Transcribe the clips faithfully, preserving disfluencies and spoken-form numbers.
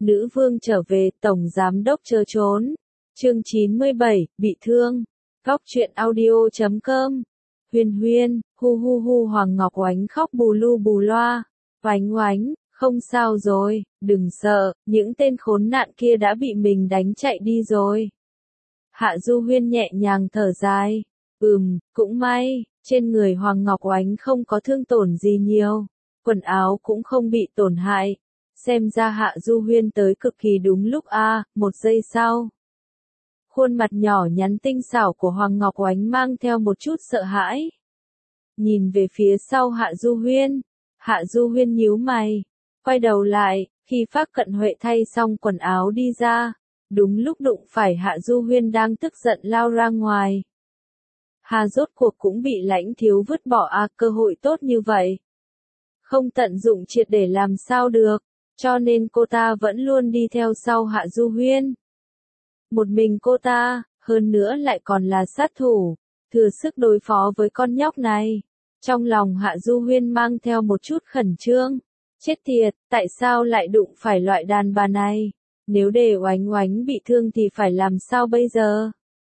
Nữ vương trở về, tổng giám đốc chớ trốn. Chương chín mươi bảy, bị thương. Góc truyện audio chấm com. Huyên huyên, hu hu hu Hoàng Ngọc Oánh khóc bù lu bù loa. Oánh oánh, không sao rồi, đừng sợ, những tên khốn nạn kia đã bị mình đánh chạy đi rồi. Hạ Du Huyên nhẹ nhàng thở dài. Ừm, cũng may, trên người Hoàng Ngọc Oánh không có thương tổn gì nhiều. Quần áo cũng không bị tổn hại. Xem ra Hạ Du Huyên tới cực kỳ đúng lúc a, à, một giây sau. Khuôn mặt nhỏ nhắn tinh xảo của Hoàng Ngọc Oánh mang theo một chút sợ hãi. Nhìn về phía sau Hạ Du Huyên. Hạ Du Huyên nhíu mày. Quay đầu lại, khi Phác Cận Huệ thay xong quần áo đi ra. Đúng lúc đụng phải Hạ Du Huyên đang tức giận lao ra ngoài. Hà rốt cuộc cũng bị Lãnh Thiếu vứt bỏ à, cơ hội tốt như vậy. Không tận dụng triệt để làm sao được, cho nên cô ta vẫn luôn đi theo sau Hạ Du Huyên. Một mình cô ta, hơn nữa lại còn là sát thủ, thừa sức đối phó với con nhóc này. Trong lòng Hạ Du Huyên mang theo một chút khẩn trương. Chết tiệt, tại sao lại đụng phải loại đàn bà này? Nếu để Oánh Oánh bị thương thì phải làm sao bây giờ?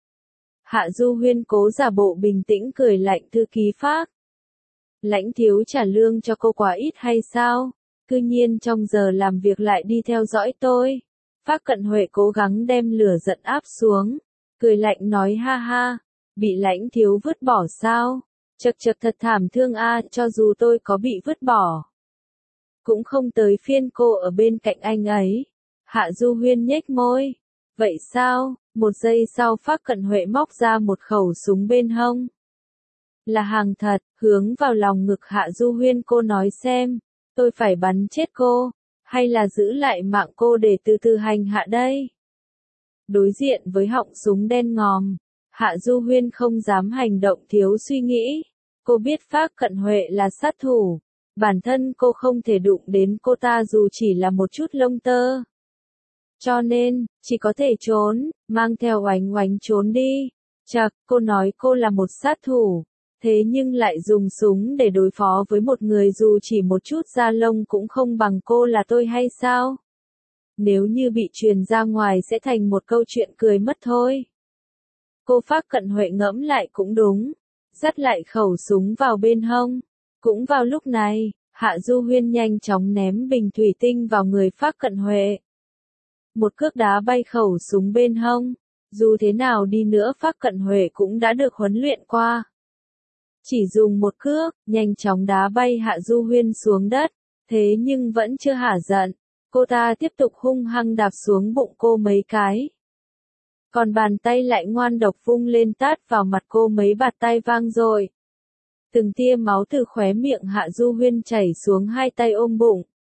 Hạ Du Huyên cố giả bộ bình tĩnh cười lạnh thư ký Phác. Lãnh Thiếu trả lương cho cô quá ít hay sao? Cư nhiên trong giờ làm việc lại đi theo dõi tôi. Phác Cận Huệ cố gắng đem lửa giận áp xuống. Cười lạnh nói ha ha. Bị Lãnh Thiếu vứt bỏ sao? Chật chật thật thảm thương a, cho dù tôi có bị vứt bỏ. Cũng không tới phiên cô ở bên cạnh anh ấy. Hạ Du Huyên nhếch môi. Vậy sao? Một giây sau Phác Cận Huệ móc ra một khẩu súng bên hông. Là hàng thật, hướng vào lòng ngực Hạ Du Huyên. Cô nói xem, tôi phải bắn chết cô, hay là giữ lại mạng cô để từ từ hành hạ đây? Đối diện với họng súng đen ngòm, Hạ Du Huyên không dám hành động thiếu suy nghĩ. Cô biết Phác Cận Huệ là sát thủ, bản thân cô không thể đụng đến cô ta dù chỉ là một chút lông tơ. Cho nên, chỉ có thể trốn, mang theo Oánh Oánh trốn đi. Chật, cô nói cô là một sát thủ, thế nhưng lại dùng súng để đối phó với một người dù chỉ một chút da lông cũng không bằng cô là tôi hay sao? Nếu như bị truyền ra ngoài sẽ thành một câu chuyện cười mất thôi. Cô Phác Cận Huệ ngẫm lại cũng đúng, dắt lại khẩu súng vào bên hông. Cũng vào lúc này, Hạ Du Huyên nhanh chóng ném bình thủy tinh vào người Phác Cận Huệ. Một cước đá bay khẩu súng bên hông. Dù thế nào đi nữa Phác Cận Huệ cũng đã được huấn luyện qua. Chỉ dùng một cước, nhanh chóng đá bay Hạ Du Huyên xuống đất. Thế nhưng vẫn chưa hả giận. Cô ta tiếp tục hung hăng đạp xuống bụng cô mấy cái. Còn bàn tay lại ngoan độc vung lên tát vào mặt cô mấy bạt tay vang dội. Từng tia máu từ khóe miệng Hạ Du Huyên chảy xuống hai tay ôm bụng.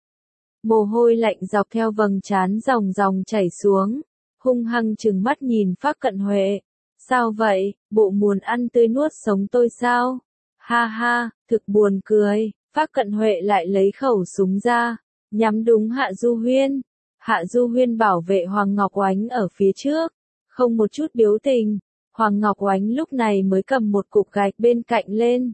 Mồ hôi lạnh dọc theo vầng trán dòng dòng chảy xuống. Hung hăng trừng mắt nhìn Phác Cận Huệ. Sao vậy, bộ muốn ăn tươi nuốt sống tôi sao? Ha ha, thực buồn cười. Phác Cận Huệ lại lấy khẩu súng ra, nhắm đúng Hạ Du Huyên. Hạ Du Huyên bảo vệ Hoàng Ngọc Oánh ở phía trước, không một chút biểu tình. Hoàng Ngọc Oánh lúc này mới cầm một cục gạch bên cạnh lên,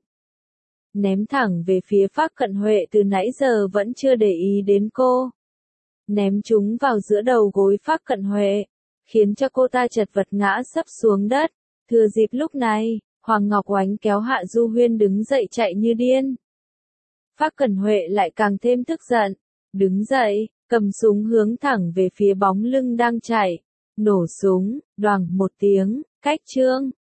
ném thẳng về phía Phác Cận Huệ từ nãy giờ vẫn chưa để ý đến cô. Ném chúng vào giữa đầu gối Phác Cận Huệ, khiến cho cô ta chật vật ngã sấp xuống đất. Thừa dịp lúc này, Hoàng Ngọc Oánh kéo Hạ Du Huyên đứng dậy chạy như điên. Phác Cận Huệ lại càng thêm tức giận, đứng dậy, cầm súng hướng thẳng về phía bóng lưng đang chạy. Nổ súng, đoàng một tiếng, cách chương.